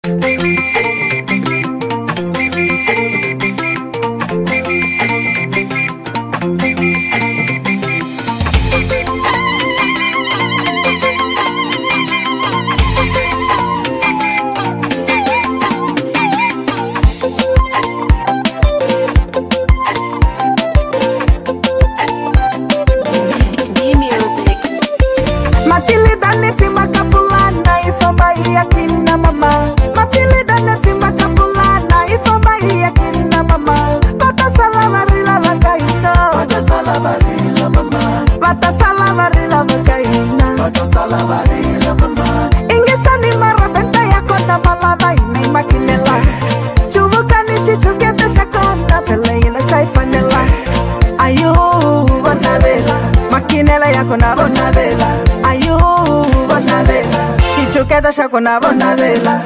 Ingesani marabenta yako na malava ina makinela. Chuvukani shichukete shakona pele ina shaifanela. Ayu bonavela, makinela yako na bonavela. Ayu bonavela, shichukete shakona bonavela.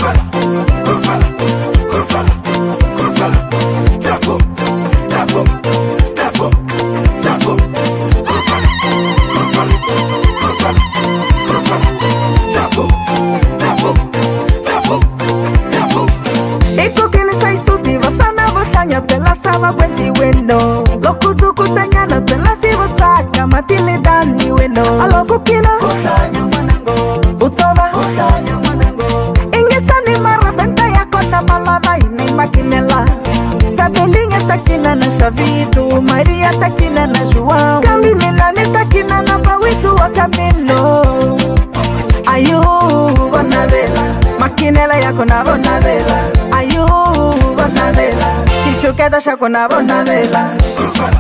Pela sama kwenti weno lokutu kutanyana pela sivotaka matili dani weno alokukina oshanya mwanango utova oshanya mwanango ingesani marabenta yako na malava ina makinela sabelinga takina na shavitu Maria takina na João kambi minane takina na bawitu wa Camilo ayu bonavela makinela yako na bonavela ayu bonavela Chuketa shako na bonavela.